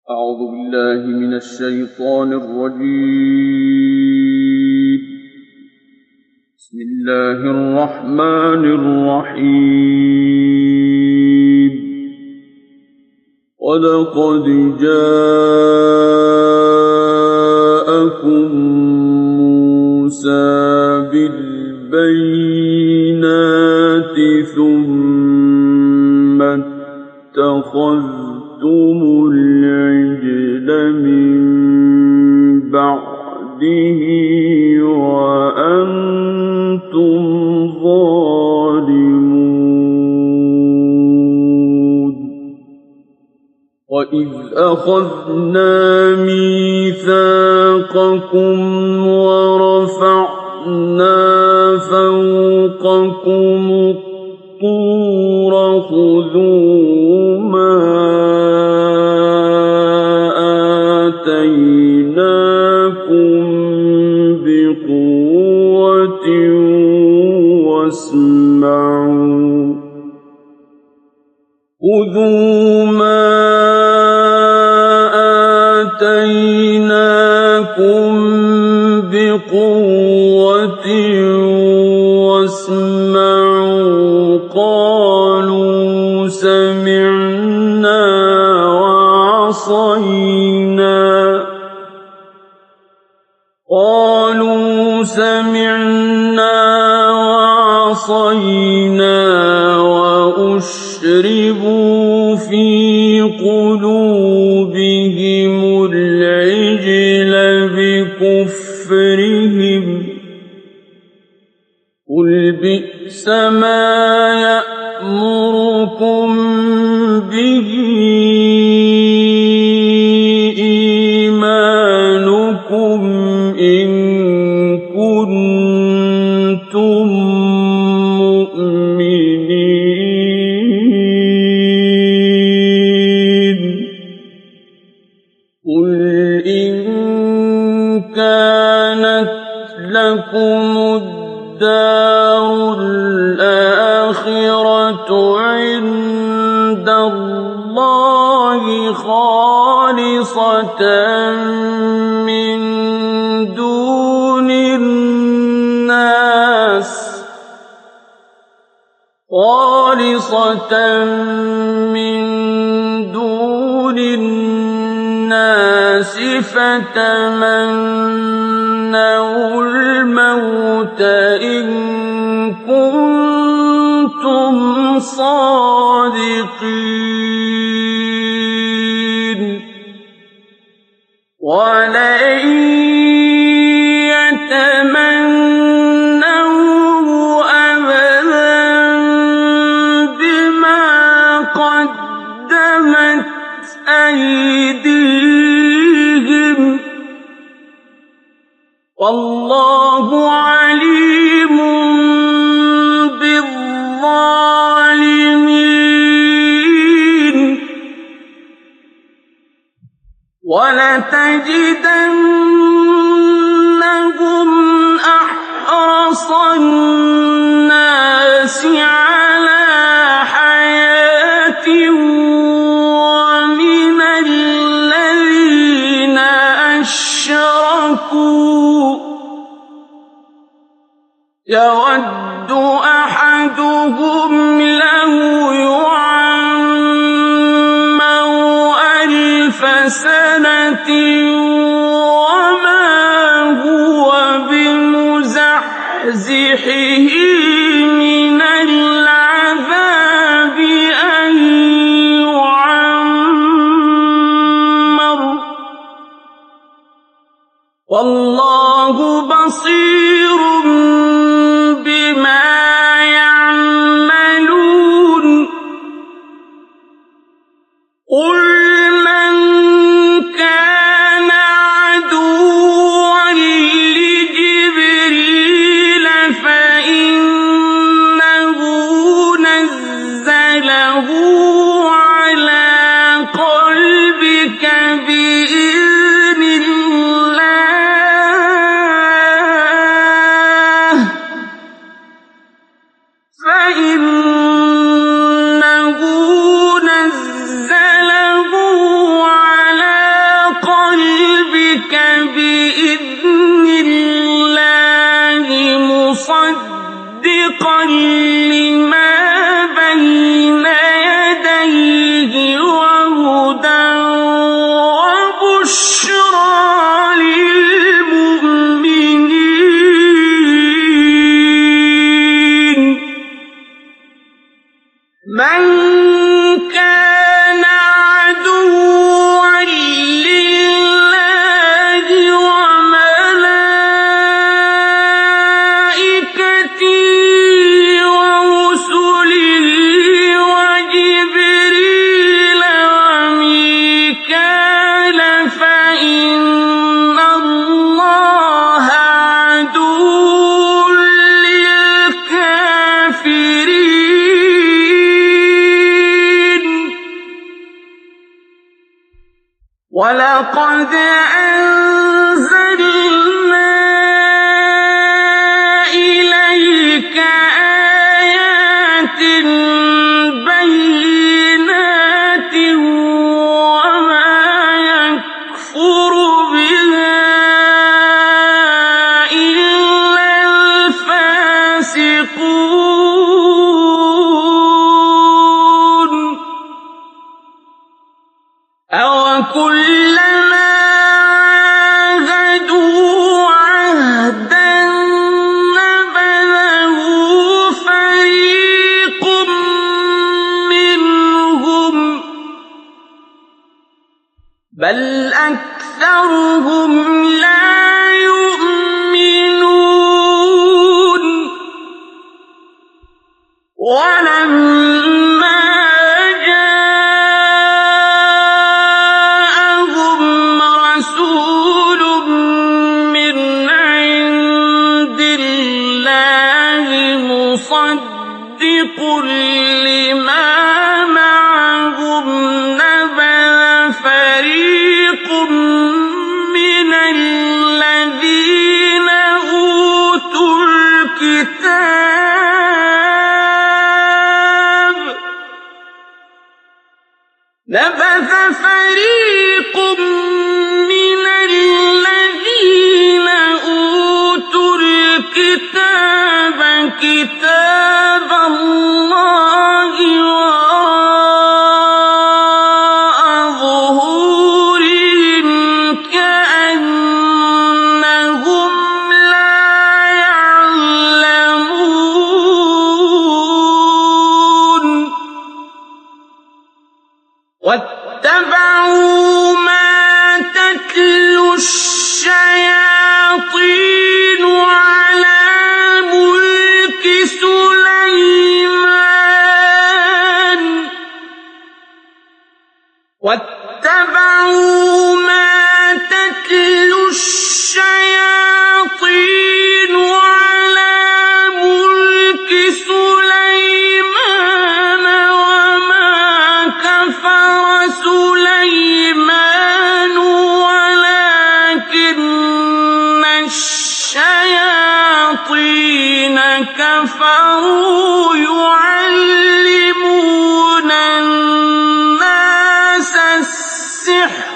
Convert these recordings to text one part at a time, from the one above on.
أعوذ بالله من الشيطان الرجيم. بسم الله الرحمن الرحيم. ولقد جاءكم موسى بالبينات ثم اتخذتم العجل من بعده وأنتم ظالمون. وإذ أخذنا ميثاقكم ورفعنا فوقكم الطور خذوا ما آتيناكم بقوة واسمعوا. خذوا ما آتيناكم بقوة واسمعوا. قالوا سمعنا وعصينا وأشربوا في قلوبهم العجل بكفرهم. قل بئس ما يأمركم به إيمانكم إن كنتم مؤمنين. قل إن كانت لكم الدار الآخرة عند الله خالصة من دون الناس فتمنوا الموت إن كنتم صادقين. ولن يتمنوه أبدا بما قدمت أيديهم والله عليم بالظالمين. ولتجدنهم أحرص الناس على حياة ومن الذين أشركوا يود أحدهم لو يعمر 1000 سنة وما هو بمزحزحه من العذاب أن يعمر والله بصير بما يعملون. قل من كان عدوا لجبريل فإنه نزله على قلبك بإذن الله بشرى للمؤمنين من كان عدوا لله وملائكته ورسله وجبريل وميكال فإن الله عدو للكافرين ولقد أنزلنا إليك آيات بينات وما يكفر بها إلا الفاسقون أوكلما عاهدوا عهدا نبذه فريق منهم بل أكثرهم لا يؤمنون ولما جاءهم رسول من عند الله مصدق لما معهم نبذ فريق من الذين أوتوا الكتاب نبذ فريق من الذين أوتوا الكتاب كتاب الله وراء ظهورهم كأنهم لا يعلمون واتبعوا ما تتلو الشياطين على ملك سليمان واتبعوا ما تتلو الشياطين على ملك سليمان وما كفر سليمان ولكن الشياطين كفروا يعلمون الناس السحر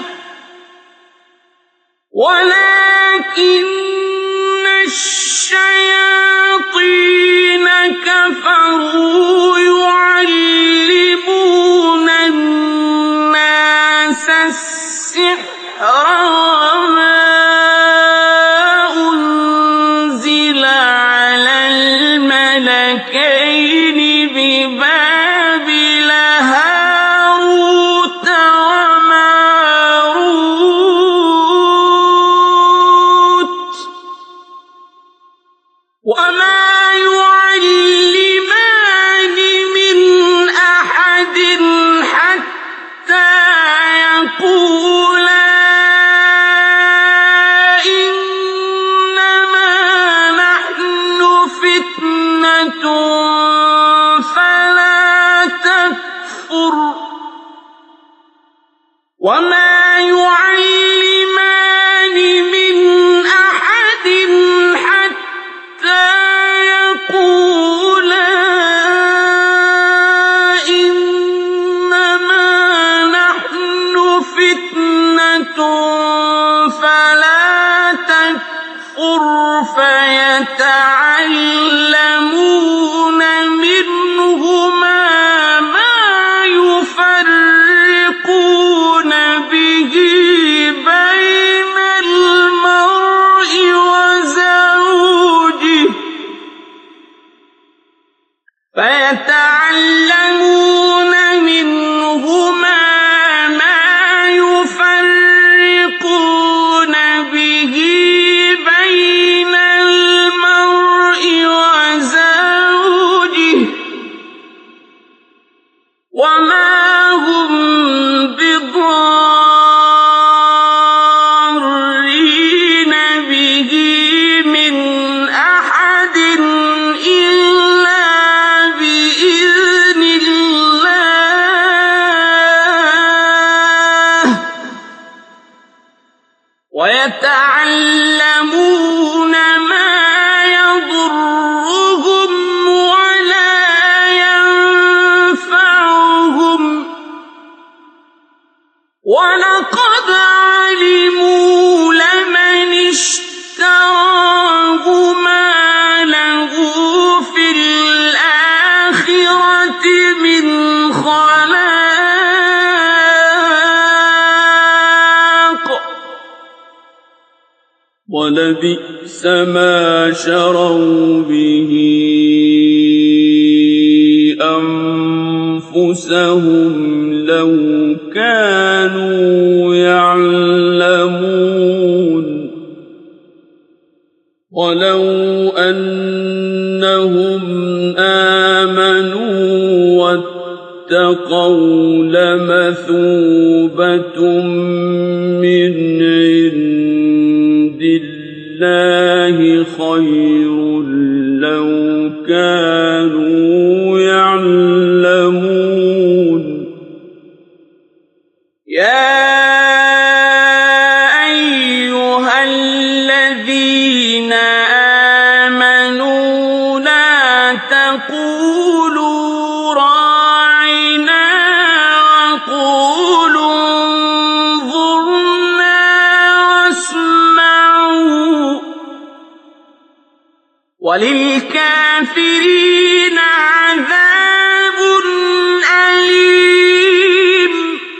ولكن الشياطين كفروا يعلمون الناس السحر وما أنزل على الملكين ببابل هاروت وماروت وما يعلمان من أحد حتى يقولا إنما نحن فتنة فلا تكفر وما يعلمان من أحد حتى يقولا إنما نحن فتنة فلا تكفر فيتعلمون منهما ما يفرقون به بين ويتعلمون ما يضرهم ولا ينفعهم ولقد علموا لمن اشتراه ما له في الآخرة من خلاق ولبئس ما شروا به أنفسهم لو كانوا يعلمون ولو أنهم آمنوا واتقوا لمثوبة من عند الله خير لو كانوا يعلمون يا أيها الذين آمنوا لا تقولوا راعنا وقولوا انظرنا واسمعوا وللكافرين عذاب أليم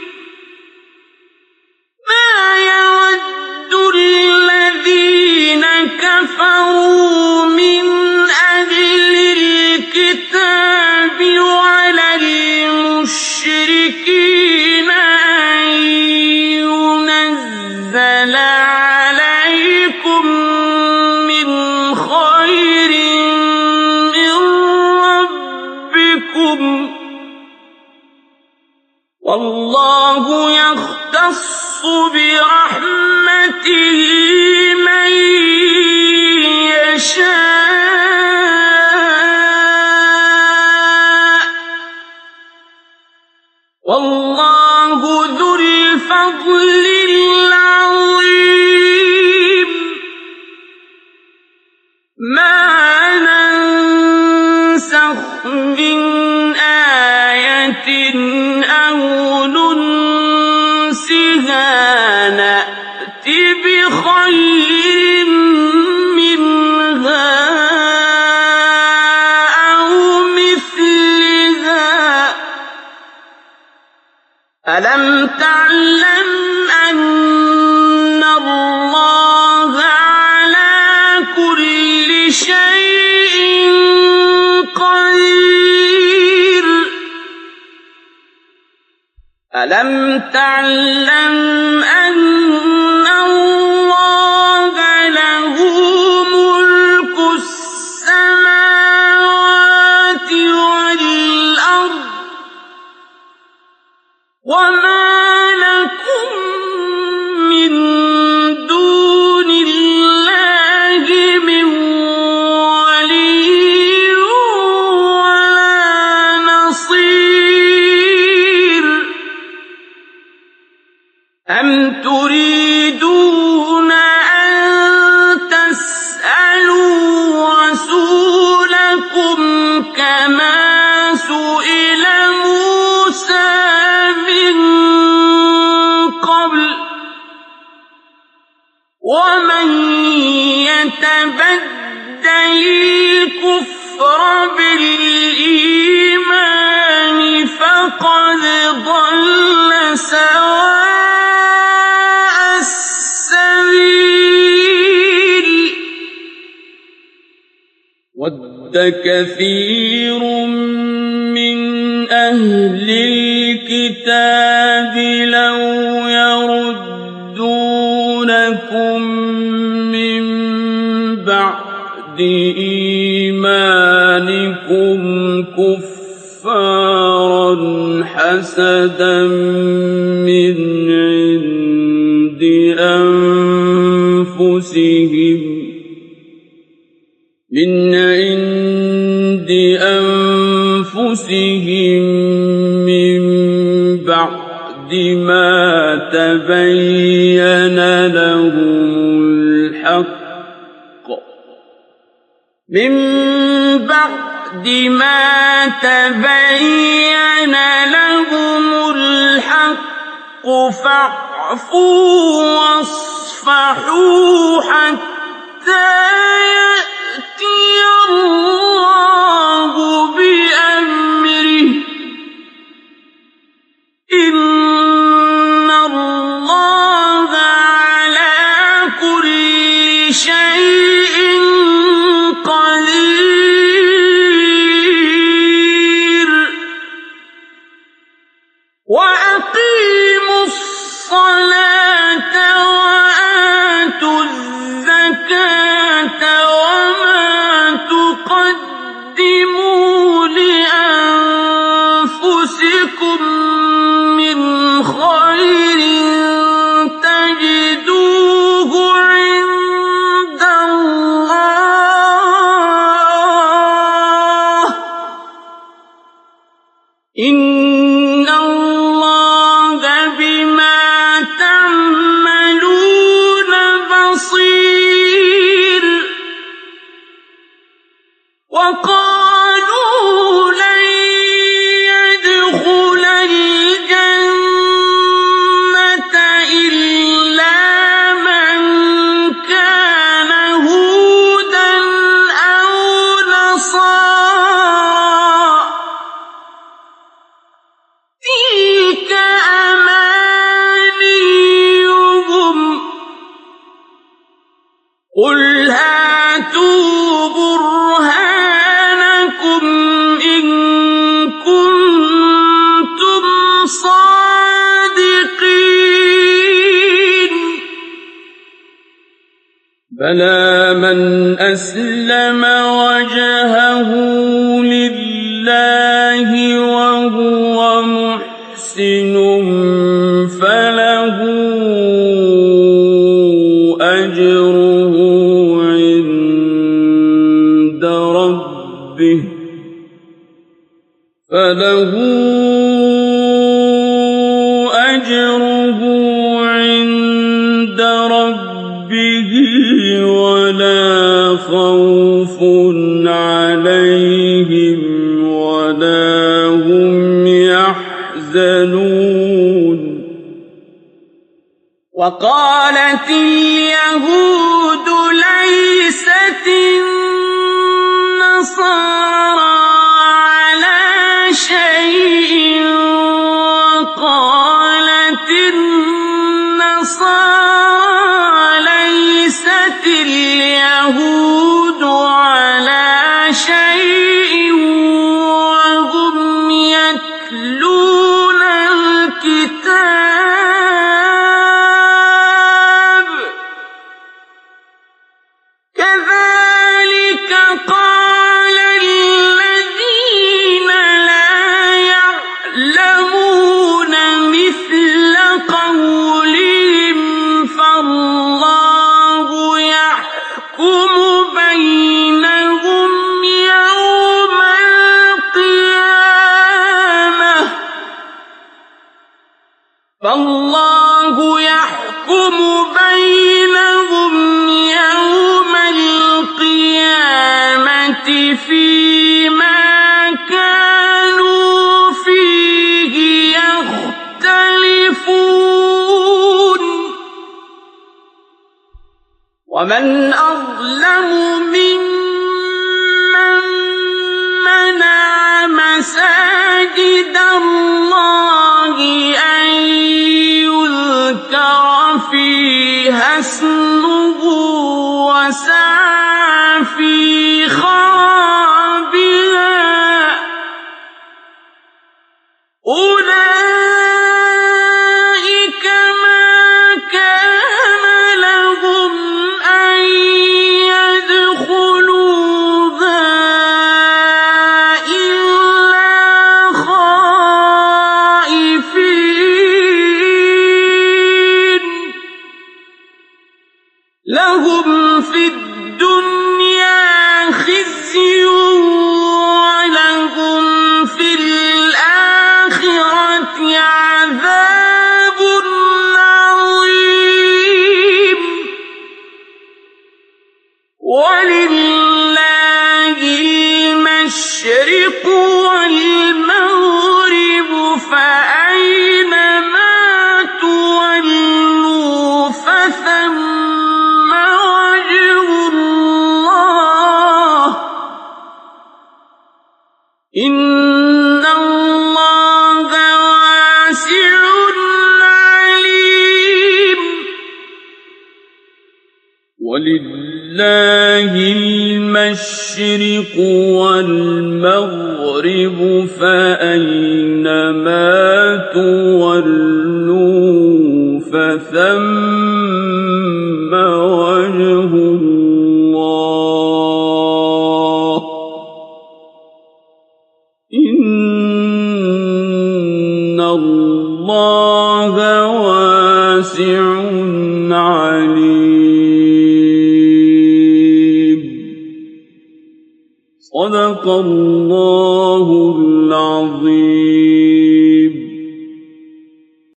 ما يود الذين كفروا من أهل الكتاب ولا المشركين أن ينزل عليكم من خير من ربكم والله يختص برحمته من يشاء والله ذو الفضل العظيم ما ننسخ من آية أو ننسها نأت بخير منها أو مثلها ألم تعلم أن الله على كل شيء قدير ألم تعلم أن الله له ملك السماوات والأرض وما لكم من دون الله من ولي ولا نصير أم تريدون أن تسألوا رسولكم كما سئل موسى من قبل ومن يتبدل الكفر بالإيمان فقد ضل سواء السبيل ود كثير من أهل الكتاب لو يردونكم من بعد إيمانكم كفارا حسدا من عند أنفسهم من بعد ما تبين ما تبين لهم الحق فاعفوا واصفحوا حتى يأتي الله بأمره إن الله على كل شيء قدير وأقيموا الصلاة وآتوا الزكاة وما تقدموا لأنفسكم من خير تجدوه عند الله إن الله بما تعملون بصير وقالوا لن يدخل الجنة إلا من كان هودا أو نصارى تلك أمانيهم قل هاتوا برهانكم إن كنتم صادقين بلى من أسلم وجهه لله وهو محسن فله أجره عند ربه ولا خوف عليهم ولا هم يحزنون وقالت اليهود ليست النصارى على شيء وقالت النصارى ليست اليهود على شيء وهم يتلون الكتاب كذلك قال الذين لا يعلمون مثل قولهم فالله يحكم بينهم يوم القيامة فالله يحكم بينهم يوم القيامة فيما كانوا فيه يختلفون ومن أظلم ممن منع مساجد الله أن يذكر فيها اسمه وسعى في خرابها أولئك ما كان لهم أن يدخلوها إلا خائفين لهم في الدنيا خزي ولهم في الآخرة عذاب عظيم وَلِلَّهِ الْمَشْرِقُ وَالْمَغْرِبُ فَأَيْنَمَا تُوَلُّوا فَثَمَّ وَجْهُ اللَّهِ ۚ إِنَّ اللَّهَ وَاسِعٌ عَلِيمٌ. وَلِلَّهِ الْمَشْرِقُ وَالْمَغْرِبُ فَأَيْنَمَا تُوَلُّوا فَثَمَّ وَجْهُ اللَّهِ ۚ إِنَّ اللَّهَ وَاسِعٌ عَلِيمٌ. صدق الله العظيم.